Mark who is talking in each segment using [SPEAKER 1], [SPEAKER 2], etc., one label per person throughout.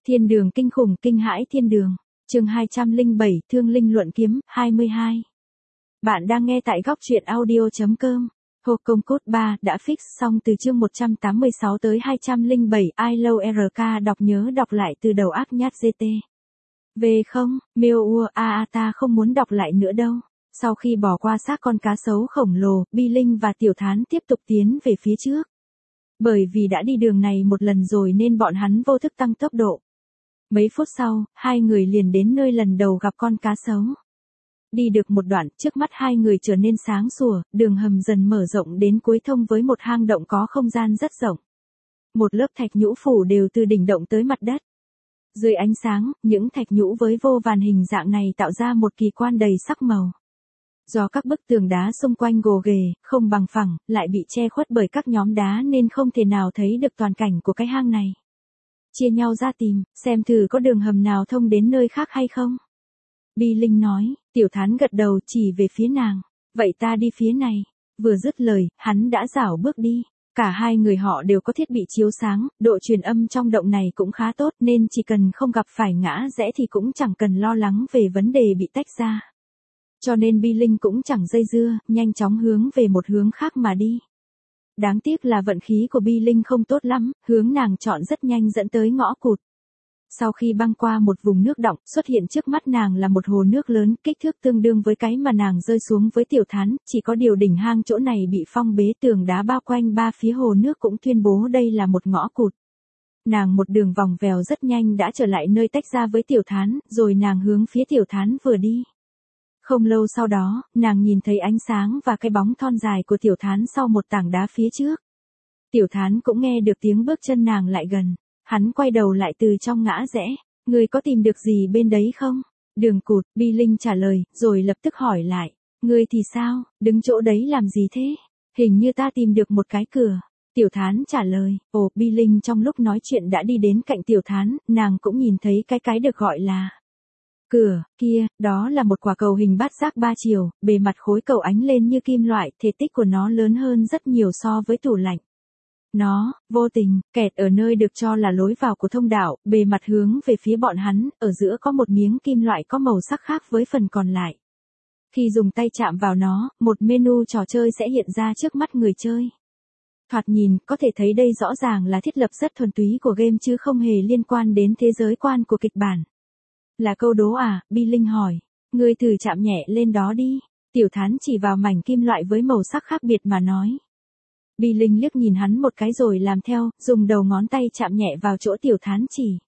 [SPEAKER 1] Thiên đường kinh khủng kinh hãi thiên đường. Chương 207, Thương linh luận kiếm, 22. Bạn đang nghe tại góc truyện audio.com. Hộp công cốt 3 đã fix xong từ chương 186 tới 207. I love RK đọc nhớ đọc lại từ đầu ác nhát GT. Về không, miêu ta không muốn đọc lại nữa đâu. Sau khi bỏ qua xác con cá sấu khổng lồ, Bi Linh và Tiểu Thán tiếp tục tiến về phía trước. Bởi vì đã đi đường này một lần rồi nên bọn hắn vô thức tăng tốc độ. Mấy phút sau, hai người liền đến nơi lần đầu gặp con cá sấu. Đi được một đoạn, trước mắt hai người trở nên sáng sủa, đường hầm dần mở rộng đến cuối thông với một hang động có không gian rất rộng. Một lớp thạch nhũ phủ đều từ đỉnh động tới mặt đất. Dưới ánh sáng, những thạch nhũ với vô vàn hình dạng này tạo ra một kỳ quan đầy sắc màu. Do các bức tường đá xung quanh gồ ghề, không bằng phẳng, lại bị che khuất bởi các nhóm đá nên không thể nào thấy được toàn cảnh của cái hang này. Chia nhau ra tìm, xem thử có đường hầm nào thông đến nơi khác hay không. Bi Linh nói, Tiểu Thán gật đầu chỉ về phía nàng. Vậy ta đi phía này. Vừa dứt lời, hắn đã rảo bước đi. Cả hai người họ đều có thiết bị chiếu sáng, độ truyền âm trong động này cũng khá tốt nên chỉ cần không gặp phải ngã rẽ thì cũng chẳng cần lo lắng về vấn đề bị tách ra. Cho nên Bi Linh cũng chẳng dây dưa, nhanh chóng hướng về một hướng khác mà đi. Đáng tiếc là vận khí của Bi Linh không tốt lắm, hướng nàng chọn rất nhanh dẫn tới ngõ cụt. Sau khi băng qua một vùng nước đọng, xuất hiện trước mắt nàng là một hồ nước lớn, kích thước tương đương với cái mà nàng rơi xuống với Tiểu Thán, chỉ có điều đỉnh hang chỗ này bị phong bế, tường đá bao quanh ba phía hồ nước cũng tuyên bố đây là một ngõ cụt. Nàng một đường vòng vèo rất nhanh đã trở lại nơi tách ra với Tiểu Thán, rồi nàng hướng phía Tiểu Thán vừa đi. Không lâu sau đó, nàng nhìn thấy ánh sáng và cái bóng thon dài của Tiểu Thán sau một tảng đá phía trước. Tiểu Thán cũng nghe được tiếng bước chân nàng lại gần. Hắn quay đầu lại từ trong ngã rẽ. Ngươi có tìm được gì bên đấy không? Đường cụt, Bi Linh trả lời, rồi lập tức hỏi lại. Ngươi thì sao, đứng chỗ đấy làm gì thế? Hình như ta tìm được một cái cửa. Tiểu Thán trả lời, Bi Linh trong lúc nói chuyện đã đi đến cạnh Tiểu Thán, nàng cũng nhìn thấy cái được gọi là cửa, kia, đó là một quả cầu hình bát giác ba chiều, bề mặt khối cầu ánh lên như kim loại, thể tích của nó lớn hơn rất nhiều so với tủ lạnh. Nó, vô tình, kẹt ở nơi được cho là lối vào của thông đạo, bề mặt hướng về phía bọn hắn, ở giữa có một miếng kim loại có màu sắc khác với phần còn lại. Khi dùng tay chạm vào nó, một menu trò chơi sẽ hiện ra trước mắt người chơi. Thoạt nhìn, có thể thấy đây rõ ràng là thiết lập rất thuần túy của game chứ không hề liên quan đến thế giới quan của kịch bản. Là câu đố à? Bi Linh hỏi. Ngươi thử chạm nhẹ lên đó đi. Tiểu Thán chỉ vào mảnh kim loại với màu sắc khác biệt mà nói. Bi Linh liếc nhìn hắn một cái rồi làm theo, dùng đầu ngón tay chạm nhẹ vào chỗ Tiểu Thán chỉ.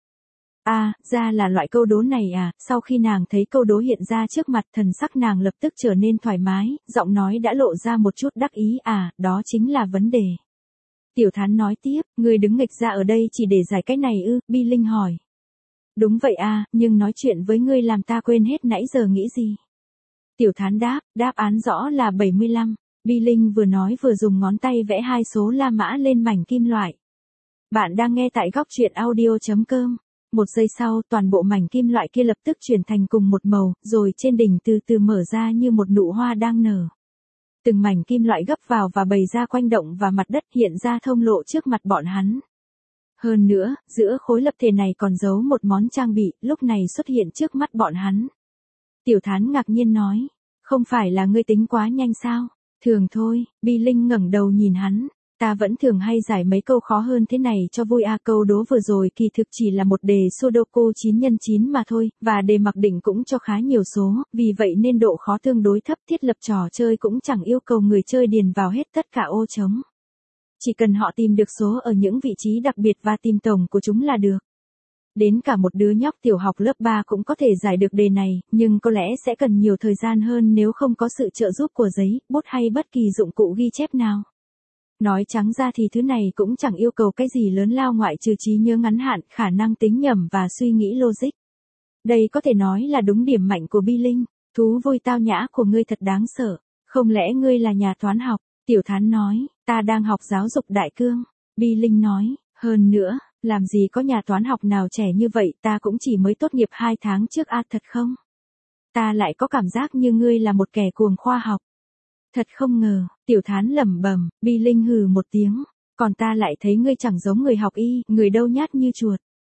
[SPEAKER 1] Ra là loại câu đố này à? Sau khi nàng thấy câu đố hiện ra trước mặt, thần sắc nàng lập tức trở nên thoải mái, giọng nói đã lộ ra một chút đắc ý. Đó chính là vấn đề. Tiểu Thán nói tiếp, ngươi đứng nghịch ra ở đây chỉ để giải cái này ư? Bi Linh hỏi. Đúng vậy nhưng nói chuyện với ngươi làm ta quên hết nãy giờ nghĩ gì. Tiểu Thán đáp, đáp án rõ là 75. Bi Linh vừa nói vừa dùng ngón tay vẽ hai số La Mã lên mảnh kim loại. Bạn đang nghe tại góc truyện audio.com. Một giây sau, toàn bộ mảnh kim loại kia lập tức chuyển thành cùng một màu, rồi trên đỉnh từ từ mở ra như một nụ hoa đang nở. Từng mảnh kim loại gấp vào và bày ra quanh động và mặt đất, hiện ra thông lộ trước mặt bọn hắn. Hơn nữa, giữa khối lập thể này còn giấu một món trang bị, lúc này xuất hiện trước mắt bọn hắn. Tiểu Thán ngạc nhiên nói, không phải là ngươi tính quá nhanh sao? Thường thôi. Bi Linh ngẩng đầu nhìn hắn. Ta vẫn thường hay giải mấy câu khó hơn thế này cho vui câu đố vừa rồi kỳ thực chỉ là một đề Sudoku 9x9 mà thôi, và đề mặc định cũng cho khá nhiều số, vì vậy nên độ khó tương đối thấp, thiết lập trò chơi cũng chẳng yêu cầu người chơi điền vào hết tất cả ô trống. Chỉ cần họ tìm được số ở những vị trí đặc biệt và tìm tổng của chúng là được. Đến cả một đứa nhóc tiểu học lớp 3 cũng có thể giải được đề này, nhưng có lẽ sẽ cần nhiều thời gian hơn nếu không có sự trợ giúp của giấy, bút hay bất kỳ dụng cụ ghi chép nào. Nói trắng ra thì thứ này cũng chẳng yêu cầu cái gì lớn lao ngoại trừ trí nhớ ngắn hạn, khả năng tính nhẩm và suy nghĩ logic. Đây có thể nói là đúng điểm mạnh của Bi Linh. Thú vui tao nhã của ngươi thật đáng sợ. Không lẽ ngươi là nhà toán học? Tiểu Thán nói, ta đang học giáo dục đại cương. Bi Linh nói, hơn nữa, làm gì có nhà toán học nào trẻ như vậy, ta cũng chỉ mới tốt nghiệp 2 tháng trước thật không? Ta lại có cảm giác như ngươi là một kẻ cuồng khoa học. Thật không ngờ, Tiểu Thán lẩm bẩm. Bi Linh hừ một tiếng, còn ta lại thấy ngươi chẳng giống người học y, người đâu nhát như chuột.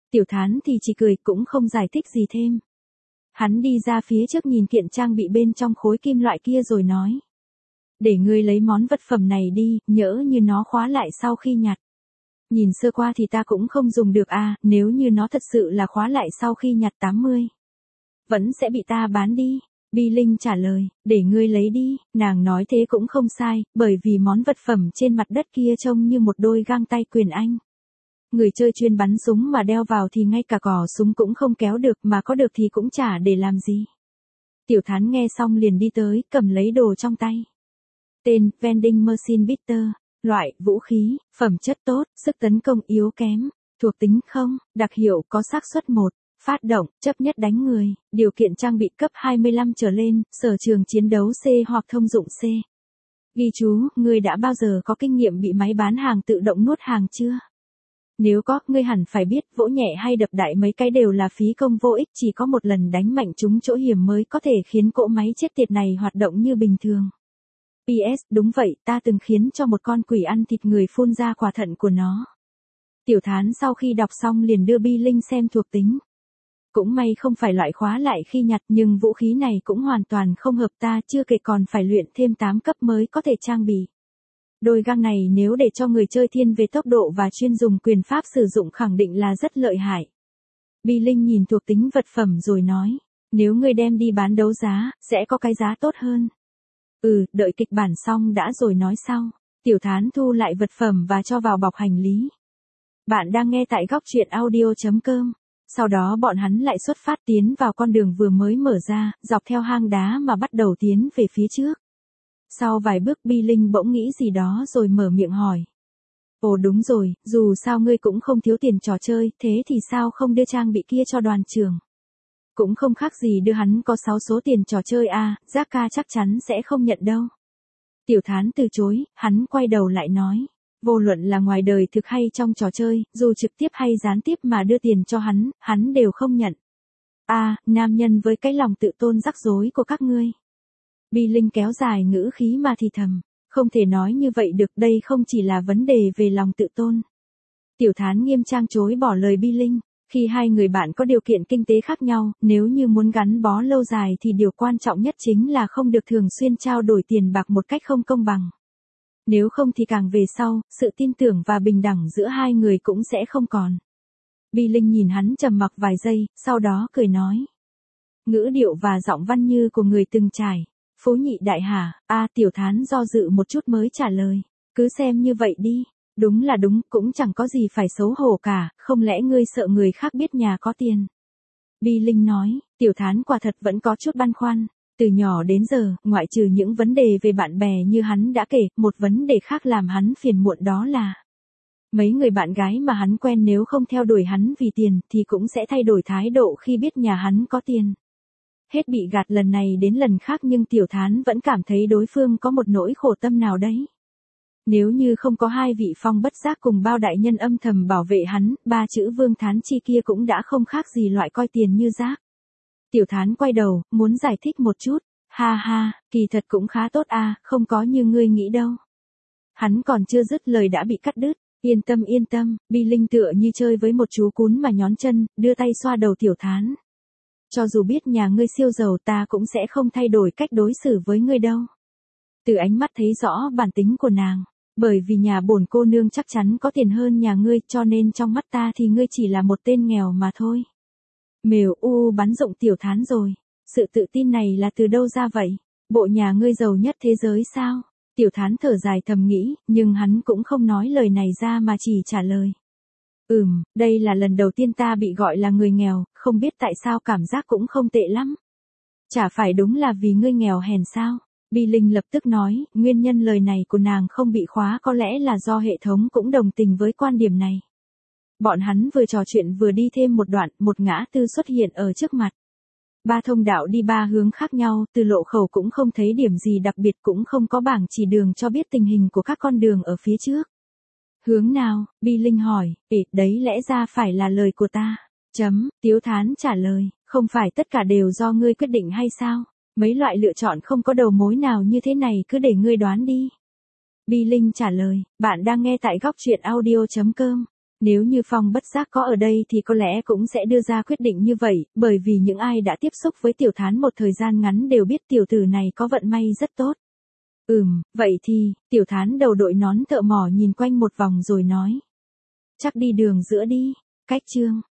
[SPEAKER 1] Tiểu Thán thì chỉ cười cũng không giải thích gì thêm. Hắn đi ra phía trước nhìn kiện trang bị bên trong khối kim loại kia rồi nói. Để ngươi lấy món vật phẩm này đi, nhỡ như nó khóa lại sau khi nhặt. Nhìn sơ qua thì ta cũng không dùng được nếu như nó thật sự là khóa lại sau khi nhặt 80. Vẫn sẽ bị ta bán đi. Bi Linh trả lời, để ngươi lấy đi, nàng nói thế cũng không sai, bởi vì món vật phẩm trên mặt đất kia trông như một đôi găng tay quyền anh. Người chơi chuyên bắn súng mà đeo vào thì ngay cả cò súng cũng không kéo được, mà có được thì cũng chả để làm gì. Tiểu Thán nghe xong liền đi tới, cầm lấy đồ trong tay. Tên, Vending Machine Bitter. Loại, vũ khí, phẩm chất tốt, sức tấn công yếu kém. Thuộc tính không, đặc hiệu có xác suất 1. Phát động, chấp nhất đánh người, điều kiện trang bị cấp 25 trở lên, sở trường chiến đấu C hoặc thông dụng C. Ghi chú, ngươi đã bao giờ có kinh nghiệm bị máy bán hàng tự động nuốt hàng chưa? Nếu có, ngươi hẳn phải biết vỗ nhẹ hay đập đại mấy cái đều là phí công vô ích, chỉ có một lần đánh mạnh trúng chỗ hiểm mới có thể khiến cỗ máy chết tiệt này hoạt động như bình thường. PS, đúng vậy, ta từng khiến cho một con quỷ ăn thịt người phun ra quả thận của nó. Tiểu Thán sau khi đọc xong liền đưa Bi Linh xem thuộc tính. Cũng may không phải loại khóa lại khi nhặt, nhưng vũ khí này cũng hoàn toàn không hợp ta, chưa kể còn phải luyện thêm 8 cấp mới có thể trang bị. Đôi găng này nếu để cho người chơi thiên về tốc độ và chuyên dùng quyền pháp sử dụng khẳng định là rất lợi hại. Bi Linh nhìn thuộc tính vật phẩm rồi nói, nếu ngươi đem đi bán đấu giá, sẽ có cái giá tốt hơn. Đợi kịch bản xong đã rồi nói sau. Tiểu Thán thu lại vật phẩm và cho vào bọc hành lý. Bạn đang nghe tại góc truyện audio.com. Sau đó bọn hắn lại xuất phát tiến vào con đường vừa mới mở ra, dọc theo hang đá mà bắt đầu tiến về phía trước. Sau vài bước Bi Linh bỗng nghĩ gì đó rồi mở miệng hỏi. Ồ đúng rồi, dù sao ngươi cũng không thiếu tiền trò chơi, thế thì sao không đưa trang bị kia cho đoàn trưởng? Cũng không khác gì đưa hắn có 6 số tiền trò chơi Giác ca chắc chắn sẽ không nhận đâu. Tiểu Thán từ chối, hắn quay đầu lại nói. Vô luận là ngoài đời thực hay trong trò chơi, dù trực tiếp hay gián tiếp mà đưa tiền cho hắn đều không nhận. Nam nhân với cái lòng tự tôn rắc rối của các ngươi. Bi Linh kéo dài ngữ khí mà thì thầm, không thể nói như vậy được, đây không chỉ là vấn đề về lòng tự tôn. Tiểu Thán nghiêm trang chối bỏ lời Bi Linh, khi hai người bạn có điều kiện kinh tế khác nhau, nếu như muốn gắn bó lâu dài thì điều quan trọng nhất chính là không được thường xuyên trao đổi tiền bạc một cách không công bằng. Nếu không thì càng về sau, sự tin tưởng và bình đẳng giữa hai người cũng sẽ không còn. Bi Linh nhìn hắn trầm mặc vài giây, sau đó cười nói. Ngữ điệu và giọng văn như của người từng trải. Phố nhị đại hả? Tiểu Thán do dự một chút mới trả lời. Cứ xem như vậy đi. Đúng là đúng, cũng chẳng có gì phải xấu hổ cả, không lẽ ngươi sợ người khác biết nhà có tiền? Bi Linh nói, Tiểu Thán quả thật vẫn có chút băn khoăn. Từ nhỏ đến giờ, ngoại trừ những vấn đề về bạn bè như hắn đã kể, một vấn đề khác làm hắn phiền muộn đó là mấy người bạn gái mà hắn quen nếu không theo đuổi hắn vì tiền thì cũng sẽ thay đổi thái độ khi biết nhà hắn có tiền. Hết bị gạt lần này đến lần khác nhưng Tiểu Thán vẫn cảm thấy đối phương có một nỗi khổ tâm nào đấy. Nếu như không có hai vị Phong Bất Giác cùng bao đại nhân âm thầm bảo vệ hắn, ba chữ Vương Thán Chi kia cũng đã không khác gì loại coi tiền như rác. Tiểu Thán quay đầu, muốn giải thích một chút. Ha, kỳ thật cũng khá tốt không có như ngươi nghĩ đâu. Hắn còn chưa dứt lời đã bị cắt đứt. Yên tâm, Bi Linh tựa như chơi với một chú cún mà nhón chân, đưa tay xoa đầu Tiểu Thán. Cho dù biết nhà ngươi siêu giàu ta cũng sẽ không thay đổi cách đối xử với ngươi đâu. Từ ánh mắt thấy rõ bản tính của nàng. Bởi vì nhà bổn cô nương chắc chắn có tiền hơn nhà ngươi, cho nên trong mắt ta thì ngươi chỉ là một tên nghèo mà thôi. Mèo bắn rụng Tiểu Thán rồi. Sự tự tin này là từ đâu ra vậy? Bộ nhà ngươi giàu nhất thế giới sao? Tiểu Thán thở dài thầm nghĩ, nhưng hắn cũng không nói lời này ra mà chỉ trả lời. Đây là lần đầu tiên ta bị gọi là người nghèo, không biết tại sao cảm giác cũng không tệ lắm. Chả phải đúng là vì ngươi nghèo hèn sao? Bi Linh lập tức nói, nguyên nhân lời này của nàng không bị khóa có lẽ là do hệ thống cũng đồng tình với quan điểm này. Bọn hắn vừa trò chuyện vừa đi thêm một đoạn, một ngã tư xuất hiện ở trước mặt. Ba thông đạo đi ba hướng khác nhau, từ lộ khẩu cũng không thấy điểm gì đặc biệt, cũng không có bảng chỉ đường cho biết tình hình của các con đường ở phía trước. Hướng nào? Bi Linh hỏi, đấy lẽ ra phải là lời của ta. Tiểu Thán trả lời, không phải tất cả đều do ngươi quyết định hay sao? Mấy loại lựa chọn không có đầu mối nào như thế này cứ để ngươi đoán đi. Bi Linh trả lời, bạn đang nghe tại góc truyện audio.com. Nếu như Phong bất giác có ở đây thì có lẽ cũng sẽ đưa ra quyết định như vậy, bởi vì những ai đã tiếp xúc với Tiểu Thán một thời gian ngắn đều biết tiểu tử này có vận may rất tốt. Vậy thì, Tiểu Thán đầu đội nón thợ mỏ nhìn quanh một vòng rồi nói. Chắc đi đường giữa đi, cách Trương,